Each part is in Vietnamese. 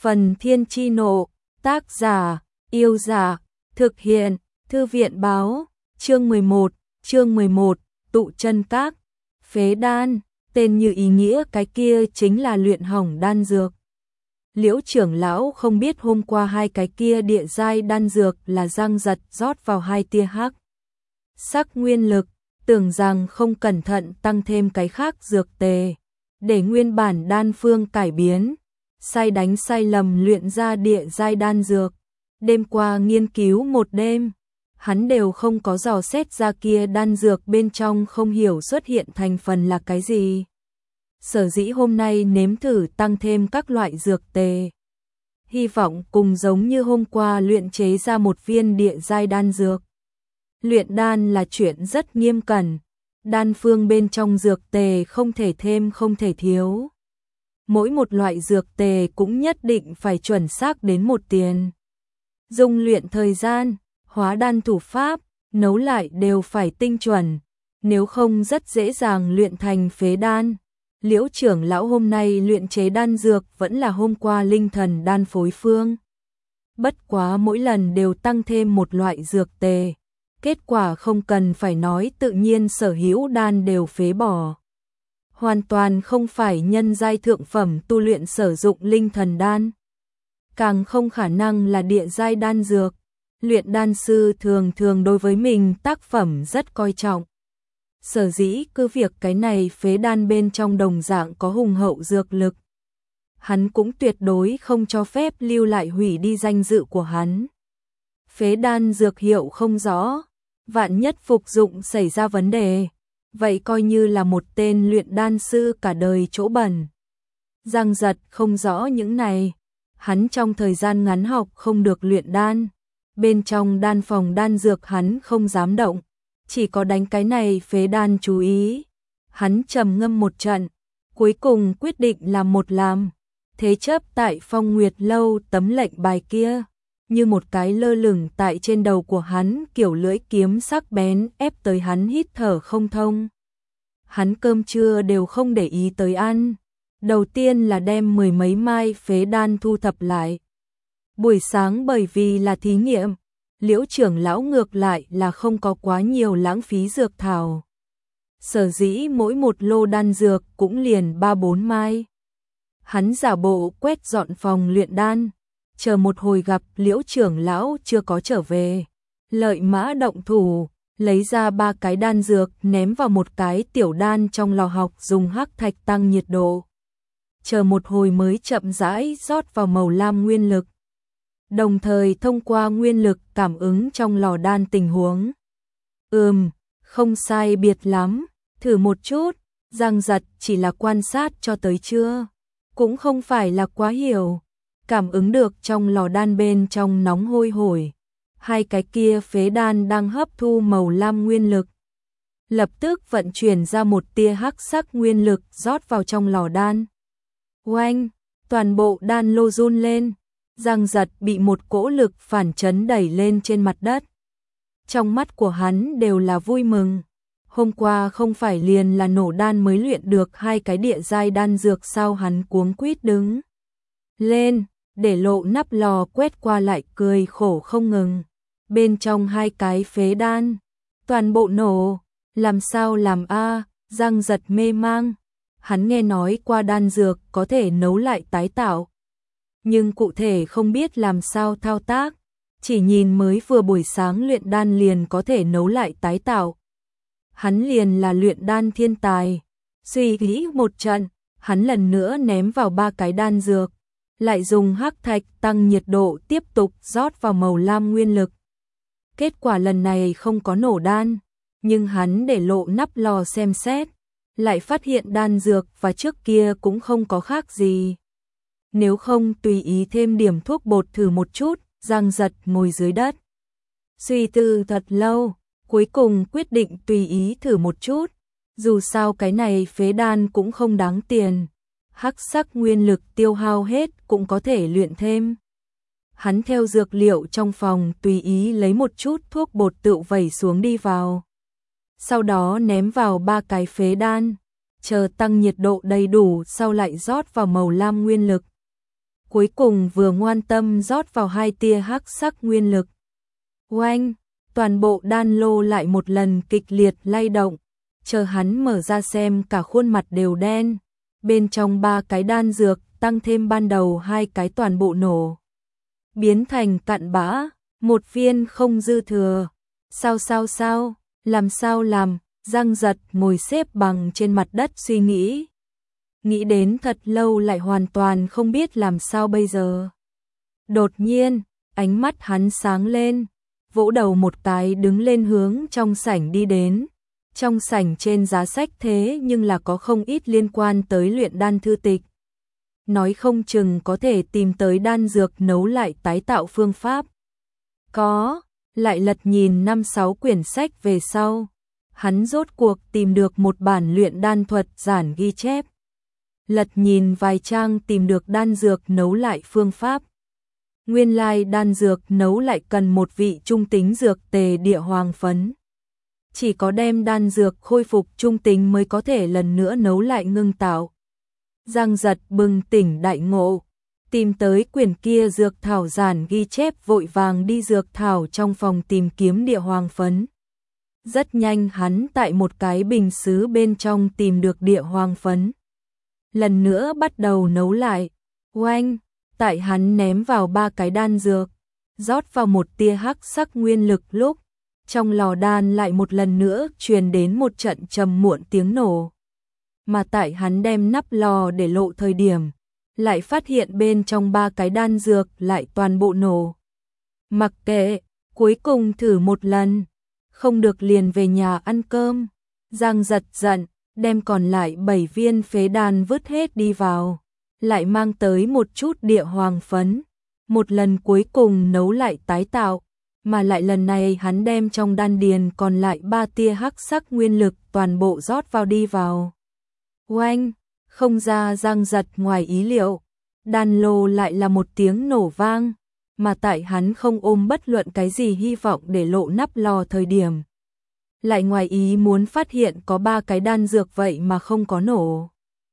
Phần Thiên Chi Nộ, tác giả, Yêu Giả, thực hiện, Thư viện Báo, chương 11, Tụ Chân Các, Phế Đan, tên như ý nghĩa cái kia chính là luyện hỏng đan dược. Liễu trưởng lão không biết hôm qua hai cái kia địa giai đan dược là Giang Giật rót vào hai tia hắc sắc nguyên lực, tưởng rằng không cẩn thận tăng thêm cái khác dược tề, để nguyên bản đan phương cải biến, sai đánh sai lầm luyện ra địa giai đan dược. Đêm qua nghiên cứu một đêm, hắn đều không có dò xét ra kia đan dược bên trong không hiểu xuất hiện thành phần là cái gì. Sở dĩ hôm nay nếm thử tăng thêm các loại dược tề, hy vọng cùng giống như hôm qua luyện chế ra một viên địa giai đan dược. Luyện đan là chuyện rất nghiêm cẩn, đan phương bên trong dược tề không thể thêm không thể thiếu. Mỗi một loại dược tề cũng nhất định phải chuẩn xác đến một tiền. Dung luyện thời gian, hóa đan thủ pháp, nấu lại đều phải tinh chuẩn, nếu không rất dễ dàng luyện thành phế đan. Liễu trưởng lão hôm nay luyện chế đan dược vẫn là hôm qua linh thần đan phối phương. Bất quá mỗi lần đều tăng thêm một loại dược tề. Kết quả không cần phải nói, tự nhiên sở hữu đan đều phế bỏ. Hoàn toàn không phải nhân giai thượng phẩm tu luyện sử dụng linh thần đan. Càng không khả năng là địa giai đan dược. Luyện đan sư thường thường đối với mình tác phẩm rất coi trọng. Sở dĩ cứ việc cái này phế đan bên trong đồng dạng có hùng hậu dược lực, hắn cũng tuyệt đối không cho phép lưu lại hủy đi danh dự của hắn. Phế đan dược hiệu không rõ, vạn nhất phục dụng xảy ra vấn đề, vậy coi như là một tên luyện đan sư cả đời chỗ bẩn. Giang Giật không rõ những này, hắn trong thời gian ngắn học không được luyện đan, bên trong đan phòng đan dược hắn không dám động, chỉ có đánh cái này phế đan chú ý. Hắn trầm ngâm một trận, cuối cùng quyết định làm một làm, thế chấp tại Phong Nguyệt lâu tấm lệnh bài kia, như một cái lơ lửng tại trên đầu của hắn, kiểu lưỡi kiếm sắc bén ép tới hắn hít thở không thông. Hắn cơm trưa đều không để ý tới ăn, đầu tiên là đem mười mấy mai phế đan thu thập lại. Buổi sáng bởi vì là thí nghiệm, Liễu trưởng lão ngược lại là không có quá nhiều lãng phí dược thảo. Sở dĩ mỗi một lô đan dược cũng liền 3-4 mai. Hắn giả bộ quét dọn phòng luyện đan, chờ một hồi gặp Liễu trưởng lão chưa có trở về. Lợi Mã động thủ, lấy ra 3 cái đan dược ném vào một cái tiểu đan trong lò học, dùng hắc thạch tăng nhiệt độ. Chờ một hồi mới chậm rãi rót vào màu lam nguyên lực. Đồng thời thông qua nguyên lực cảm ứng trong lò đan tình huống. Không sai biệt lắm, thử một chút. Giang Giật chỉ là quan sát cho tới chưa, cũng không phải là quá hiểu. Cảm ứng được trong lò đan bên trong nóng hôi hổi, hai cái kia phế đan đang hấp thu màu lam nguyên lực. Lập tức vận chuyển ra một tia hắc sắc nguyên lực rót vào trong lò đan. Oanh, toàn bộ đan lô run lên. Giang Giật bị một cỗ lực phản chấn đẩy lên trên mặt đất. Trong mắt của hắn đều là vui mừng. Hôm qua không phải liền là nổ đan mới luyện được hai cái địa giai đan dược sao? Hắn cuống quýt đứng lên, để lộ nắp lò quét qua lại cười khổ không ngừng. Bên trong hai cái phế đan, toàn bộ nổ, làm sao làm a? Giang Giật mê mang. Hắn nghe nói qua đan dược có thể nấu lại tái tạo, nhưng cụ thể không biết làm sao thao tác, chỉ nhìn mới vừa buổi sáng luyện đan liền có thể nấu lại tái tạo. Hắn liền là luyện đan thiên tài. Suy nghĩ một trận, hắn lần nữa ném vào 3 cái đan dược, lại dùng hắc thạch tăng nhiệt độ tiếp tục rót vào màu lam nguyên lực. Kết quả lần này không có nổ đan, nhưng hắn để lộ nắp lò xem xét, lại phát hiện đan dược và trước kia cũng không có khác gì. Nếu không tùy ý thêm điểm thuốc bột thử một chút. Giang Giật ngồi dưới đất, suy tư thật lâu, cuối cùng quyết định tùy ý thử một chút. Dù sao cái này phế đan cũng không đáng tiền, hắc sắc nguyên lực tiêu hao hết cũng có thể luyện thêm. Hắn theo dược liệu trong phòng tùy ý lấy một chút thuốc bột tựu vẩy xuống đi vào. Sau đó ném vào 3 cái phế đan, chờ tăng nhiệt độ đầy đủ sau lại rót vào màu lam nguyên lực. cuối cùng vừa ngoan tâm rót vào 2 tia hắc sắc nguyên lực. Oanh, toàn bộ đan lô lại một lần kịch liệt lay động, chờ hắn mở ra xem cả khuôn mặt đều đen, bên trong 3 cái đan dược tăng thêm ban đầu 2 cái toàn bộ nổ, biến thành cặn bã, một viên không dư thừa. Sao, làm sao làm, Giang Giật ngồi xếp bằng trên mặt đất suy nghĩ. Nghĩ đến thật lâu lại hoàn toàn không biết làm sao bây giờ. Đột nhiên, ánh mắt hắn sáng lên, vỗ đầu một cái đứng lên hướng trong sảnh đi đến. Trong sảnh trên giá sách thế nhưng là có không ít liên quan tới luyện đan thư tịch. Nói không chừng có thể tìm tới đan dược nấu lại tái tạo phương pháp. Có, lại lật nhìn 5-6 quyển sách về sau, hắn rốt cuộc tìm được một bản luyện đan thuật giản ghi chép. Lật nhìn vài trang tìm được đan dược nấu lại phương pháp. Nguyên lai đan dược nấu lại cần một vị trung tính dược tề địa hoàng phấn. Chỉ có đem đan dược khôi phục trung tính mới có thể lần nữa nấu lại ngưng tạo. Giang Giật bừng tỉnh đại ngộ, tìm tới quyển kia dược thảo giản ghi chép, vội vàng đi dược thảo trong phòng tìm kiếm địa hoàng phấn. Rất nhanh hắn tại một cái bình sứ bên trong tìm được địa hoàng phấn. Lần nữa bắt đầu nấu lại. Oanh, tại hắn ném vào 3 cái đan dược, rót vào một tia hắc sắc nguyên lực lúc, trong lò đan lại một lần nữa truyền đến một trận trầm muộn tiếng nổ. Mà tại hắn đem nắp lò để lộ thời điểm, lại phát hiện bên trong 3 cái đan dược lại toàn bộ nổ. Mặc kệ, cuối cùng thử một lần, không được liền về nhà ăn cơm. Giang Giật giận, đem còn lại 7 viên phế đan vứt hết đi vào, lại mang tới một chút địa hoàng phấn, một lần cuối cùng nấu lại tái tạo, mà lại lần này hắn đem trong đan điền còn lại 3 tia hắc sắc nguyên lực toàn bộ rót vào đi vào. Oanh, không ra Giang Giật ngoài ý liệu, đan lô lại là một tiếng nổ vang, mà tại hắn không ôm bất luận cái gì hy vọng để lộ nắp lò thời điểm. Lại ngoài ý muốn phát hiện có 3 cái đan dược vậy mà không có nổ.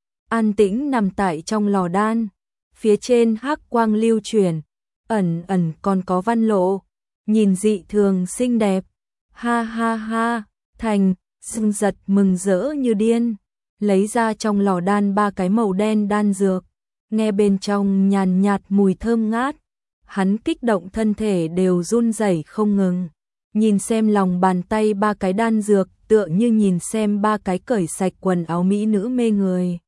An tĩnh nằm tại trong lò đan, phía trên hắc quang lưu chuyển, ẩn ẩn còn có văn lộ, nhìn dị thường xinh đẹp. Ha ha ha, thành, Giang Giật mừng rỡ như điên, lấy ra trong lò đan 3 cái màu đen đan dược, nghe bên trong nhàn nhạt mùi thơm ngát, hắn kích động thân thể đều run rẩy không ngừng. Nhìn xem lòng bàn tay 3 cái đan dược, tựa như nhìn xem 3 cái cởi sạch quần áo mỹ nữ mê người.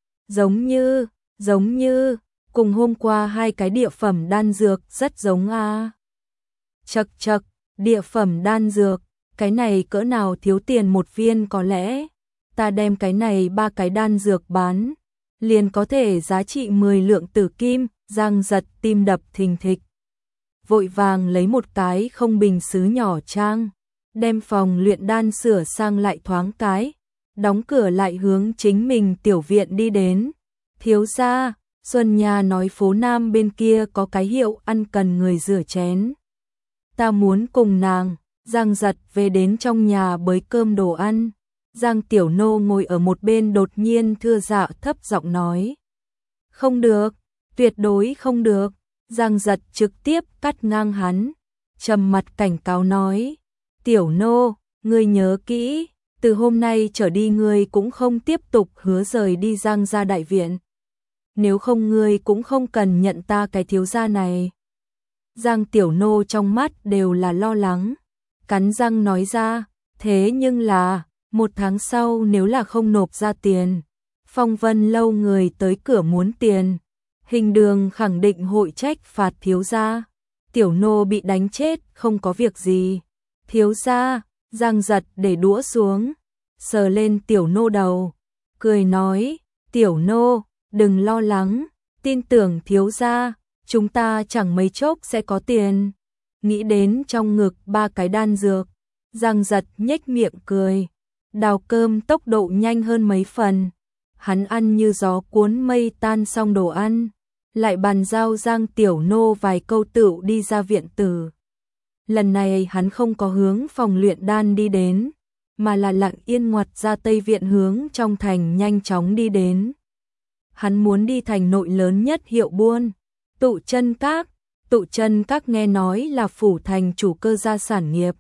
Giống như, cùng hôm qua 2 cái địa phẩm đan dược rất giống a. Chậc, địa phẩm đan dược, cái này cỡ nào thiếu tiền một viên, có lẽ ta đem cái này 3 cái đan dược bán, liền có thể giá trị 10 lượng tử kim. Giang Giật tim đập thình thịch, vội vàng lấy một cái không bình sứ nhỏ trang, đem phòng luyện đan sửa sang lại thoáng cái, đóng cửa lại hướng chính mình tiểu viện đi đến. Thiếu gia, Xuân Nha nói phố Nam bên kia có cái hiệu ăn cần người rửa chén, ta muốn cùng nàng. Giang Giật về đến trong nhà bới cơm đồ ăn, Giang Tiểu Nô ngồi ở một bên đột nhiên thưa dạ thấp giọng nói. Không được, tuyệt đối không được. Giang Giật trực tiếp cắt ngang hắn, trầm mặt cảnh cáo nói. Tiểu Nô, ngươi nhớ kỹ, từ hôm nay trở đi ngươi cũng không tiếp tục hứa rời đi Giang gia đại viện. Nếu không ngươi cũng không cần nhận ta cái thiếu gia này. Giang Tiểu Nô trong mắt đều là lo lắng, cắn răng nói ra, thế nhưng là, 1 tháng sau nếu là không nộp ra tiền, Phong Vân lâu người tới cửa muốn tiền, Hình Đường khẳng định hội trách phạt thiếu gia. Tiểu Nô bị đánh chết không có việc gì. Thiếu gia, Giang Giật để đũa xuống, sờ lên Tiểu Nô đầu, cười nói, Tiểu Nô, đừng lo lắng, tin tưởng thiếu gia, chúng ta chẳng mấy chốc sẽ có tiền. Nghĩ đến trong ngực 3 cái đan dược, Giang Giật nhếch miệng cười, đào cơm tốc độ nhanh hơn mấy phần. Hắn ăn như gió cuốn mây tan xong đồ ăn, lại bàn giao Giang Tiểu Nô vài câu tựu đi ra viện tử. Lần này hắn không có hướng phòng luyện đan đi đến, mà là lặng yên ngoặt ra Tây Viện hướng trong thành nhanh chóng đi đến. Hắn muốn đi thành nội lớn nhất hiệu buôn, Tụ Chân Các. Tụ Chân Các nghe nói là phủ thành chủ cơ gia sản nghiệp.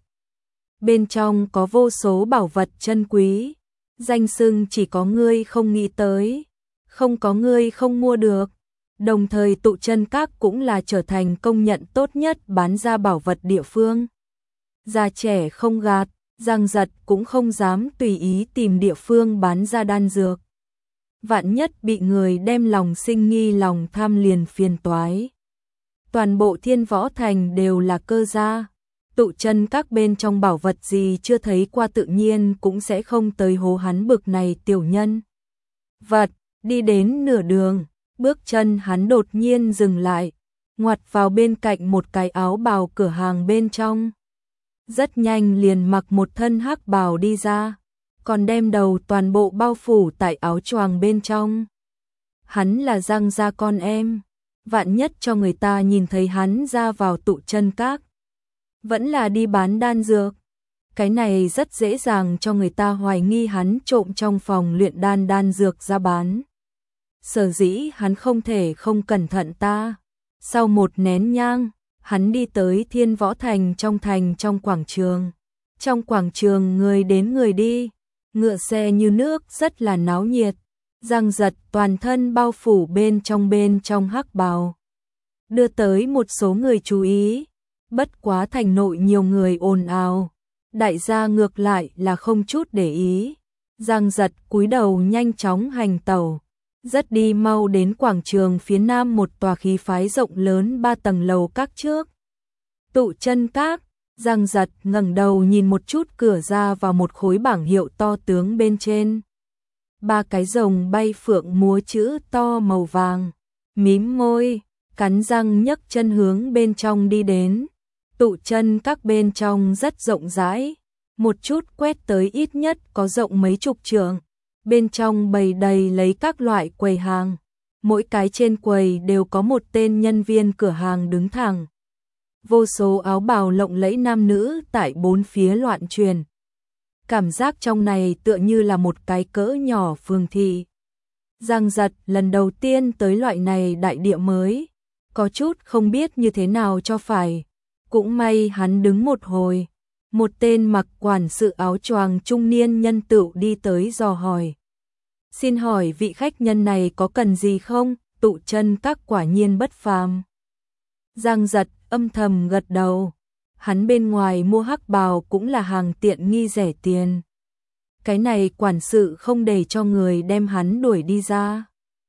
Bên trong có vô số bảo vật chân quý, danh xưng chỉ có ngươi không nghĩ tới, không có ngươi không mua được. Đồng thời Tụ Chân Các cũng là trở thành công nhận tốt nhất bán ra bảo vật địa phương. Già trẻ không gạt, Giang Giật cũng không dám tùy ý tìm địa phương bán ra đan dược. Vạn nhất bị người đem lòng sinh nghi lòng tham liền phiền toái. Toàn bộ Thiên Võ Thành đều là cơ gia. Tụ Chân Các bên trong bảo vật gì chưa thấy qua tự nhiên cũng sẽ không tới hố hắn bực này tiểu nhân. Vật, đi đến nửa đường, bước chân hắn đột nhiên dừng lại, ngoặt vào bên cạnh một cái áo bào cửa hàng bên trong. Rất nhanh liền mặc một thân hắc bào đi ra, còn đem đầu toàn bộ bao phủ tại áo choàng bên trong. Hắn là Giang gia con em, vạn nhất cho người ta nhìn thấy hắn ra vào Tụ Chân Các, vẫn là đi bán đan dược. Cái này rất dễ dàng cho người ta hoài nghi hắn trộm trong phòng luyện đan dược ra bán. Sở dĩ hắn không thể không cẩn thận ta. Sau một nén nhang, hắn đi tới Thiên Võ Thành trong quảng trường. Trong quảng trường người đến người đi, ngựa xe như nước rất là náo nhiệt. Giang Giật toàn thân bao phủ bên trong hắc bào, đưa tới một số người chú ý. Bất quá thành nội nhiều người ồn ào, đại gia ngược lại là không chút để ý. Giang Giật cúi đầu nhanh chóng hành tẩu, rất đi mau đến quảng trường phía nam một tòa khí phái rộng lớn 3 tầng lầu các trước. Tụ Chân Các. Giang Giật ngẩng đầu nhìn một chút cửa ra vào một khối bảng hiệu to tướng bên trên. 3 cái rồng bay phượng múa chữ to màu vàng, mím môi, cắn răng nhấc chân hướng bên trong đi đến. Tụ Chân Các bên trong rất rộng rãi, một chút quét tới ít nhất có rộng mấy chục trượng. Bên trong bày đầy lấy các loại quầy hàng, mỗi cái trên quầy đều có một tên nhân viên cửa hàng đứng thẳng. Vô số áo bào lộng lẫy nam nữ tại bốn phía loạn truyền. Cảm giác trong này tựa như là một cái cỡ nhỏ phường thị. Giang Giật lần đầu tiên tới loại này đại địa mới, có chút không biết như thế nào cho phải. Cũng may hắn đứng một hồi, một tên mặc quản sự áo choàng trung niên nhân tựu đi tới dò hỏi. Xin hỏi vị khách nhân này có cần gì không? Tụ Chân Các quả nhiên bất phàm. Giang Giật âm thầm gật đầu. Hắn bên ngoài mua hắc bào cũng là hàng tiện nghi rẻ tiền. Cái này quản sự không để cho người đem hắn đuổi đi ra.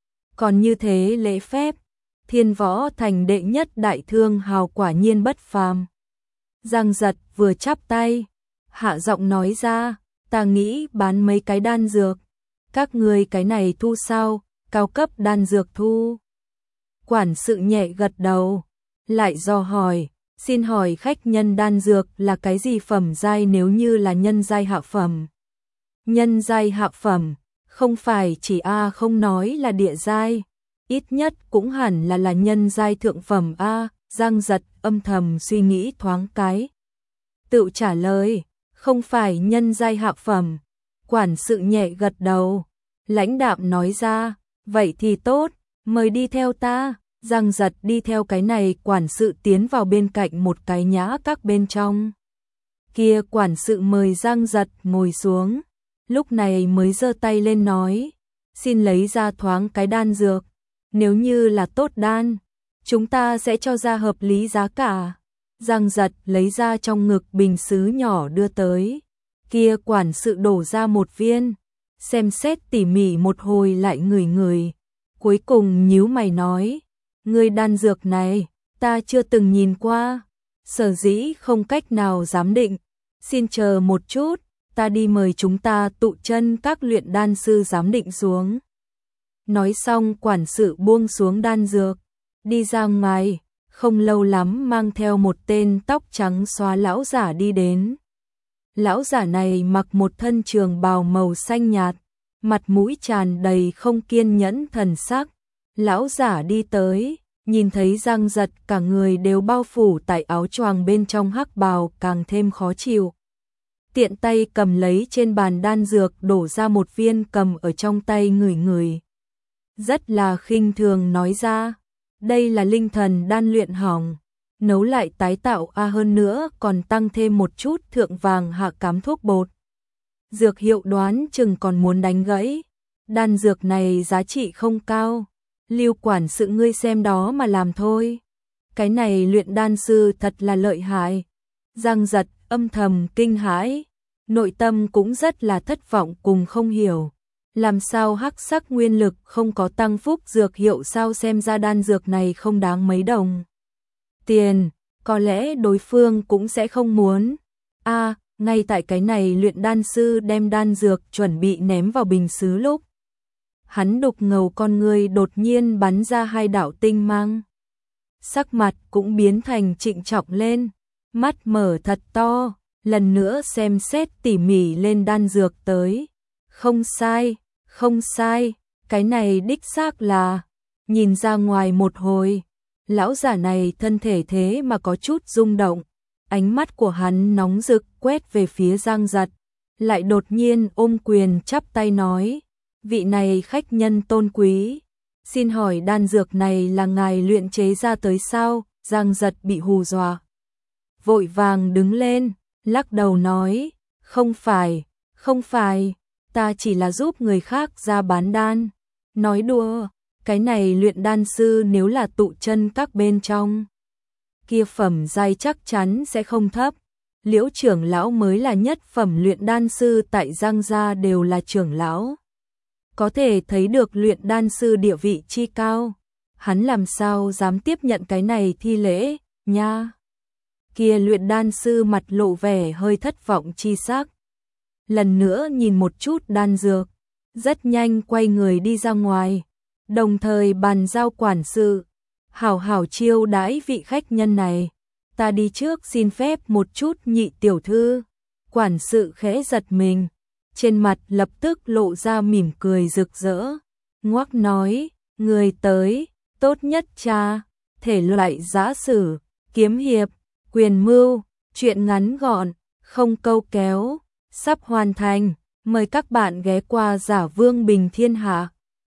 Còn như thế lễ phép, Thiên Võ Thành đệ nhất đại thương hào quả nhiên bất phàm. Giang Giật vừa chắp tay, hạ giọng nói ra, ta nghĩ bán mấy cái đan dược. Các người cái này thu sao? Cao cấp đan dược thu. Quản sự nhẹ gật đầu, lại dò hỏi, xin hỏi khách nhân đan dược là cái gì phẩm giai, nếu như là nhân giai hạ phẩm? Nhân giai hạ phẩm, không phải chỉ không nói là địa giai, ít nhất cũng hẳn là nhân giai thượng phẩm a. Giang Giật âm thầm suy nghĩ thoáng cái, tự trả lời, không phải nhân giai hạ phẩm. Quản sự nhẹ gật đầu, lãnh đạm nói ra, vậy thì tốt, mời đi theo ta. Giang Giật đi theo cái này quản sự tiến vào bên cạnh một cái nhã các bên trong. Kia quản sự mời Giang Giật ngồi xuống, lúc này mới giơ tay lên nói, xin lấy ra thoáng cái đan dược, nếu như là tốt đan, chúng ta sẽ cho ra hợp lý giá cả. Giang Giật lấy ra trong ngực bình sứ nhỏ đưa tới, kia quản sự đổ ra một viên, xem xét tỉ mỉ một hồi lại ngửi, cuối cùng nhíu mày nói, ngươi đan dược này, ta chưa từng nhìn qua, sở dĩ không cách nào giám định, xin chờ một chút, ta đi mời chúng ta Tụ Chân Các luyện đan sư giám định xuống. Nói xong quản sự buông xuống đan dược, đi ra ngoài, không lâu lắm mang theo một tên tóc trắng xóa lão giả đi đến. Lão giả này mặc một thân trường bào màu xanh nhạt, mặt mũi tràn đầy không kiên nhẫn thần sắc. Lão giả đi tới, nhìn thấy Giang Giật cả người đều bao phủ tại áo choàng bên trong hắc bào càng thêm khó chịu. Tiện tay cầm lấy trên bàn đan dược đổ ra một viên cầm ở trong tay ngửi. Rất là khinh thường nói ra, Đây là linh thần đan luyện hỏng, nấu lại tái tạo hơn nữa còn tăng thêm một chút thượng vàng hạ cám thuốc bột. Dược hiệu đoán chừng còn muốn đánh gãy. Đan dược này giá trị không cao. Lưu quản sự ngươi xem đó mà làm thôi. Cái này luyện đan sư thật là lợi hại. Giang Giật âm thầm kinh hãi, nội tâm cũng rất là thất vọng cùng không hiểu. Làm sao hắc sắc nguyên lực không có tăng phúc dược hiệu, sao xem ra đan dược này không đáng mấy đồng tiền, có lẽ đối phương cũng sẽ không muốn. Ngay tại cái này luyện đan sư đem đan dược chuẩn bị ném vào bình sứ lúc, hắn đục ngầu con người đột nhiên bắn ra hai đạo tinh mang. Sắc mặt cũng biến thành trịnh trọng lên, mắt mở thật to, lần nữa xem xét tỉ mỉ lên đan dược tới. Không sai, không sai, cái này đích xác là. Nhìn ra ngoài một hồi, lão giả này thân thể thế mà có chút rung động, ánh mắt của hắn nóng rực quét về phía Giang Giật, lại đột nhiên ôm quyền chắp tay nói, vị này khách nhân tôn quý, xin hỏi đan dược này là ngài luyện chế ra tới sao? Giang Giật bị hù dọa, vội vàng đứng lên, lắc đầu nói, không phải, không phải, ta chỉ là giúp người khác ra bán đan. Nói đùa, cái này luyện đan sư nếu là tụ chân các bên trong kia phẩm giai chắc chắn sẽ không thấp. Liễu trưởng lão mới là nhất phẩm luyện đan sư, tại Giang gia đều là trưởng lão. Có thể thấy được luyện đan sư địa vị chi cao. Hắn làm sao dám tiếp nhận cái này thi lễ, nha. Kia luyện đan sư mặt lộ vẻ hơi thất vọng chi sắc. Lần nữa nhìn một chút đan dược, rất nhanh quay người đi ra ngoài, đồng thời bàn giao quản sự, hảo hảo chiêu đãi vị khách nhân này. Ta đi trước xin phép một chút nhị tiểu thư. Quản sự khẽ giật mình, trên mặt lập tức lộ ra mỉm cười rực rỡ, ngoắc nói, người tới, tốt nhất cha, thể loại giã sử, kiếm hiệp, quyền mưu, chuyện ngắn gọn, không câu kéo, sắp hoàn thành, mời các bạn ghé qua Giả Vương Bình Thiên Hạ.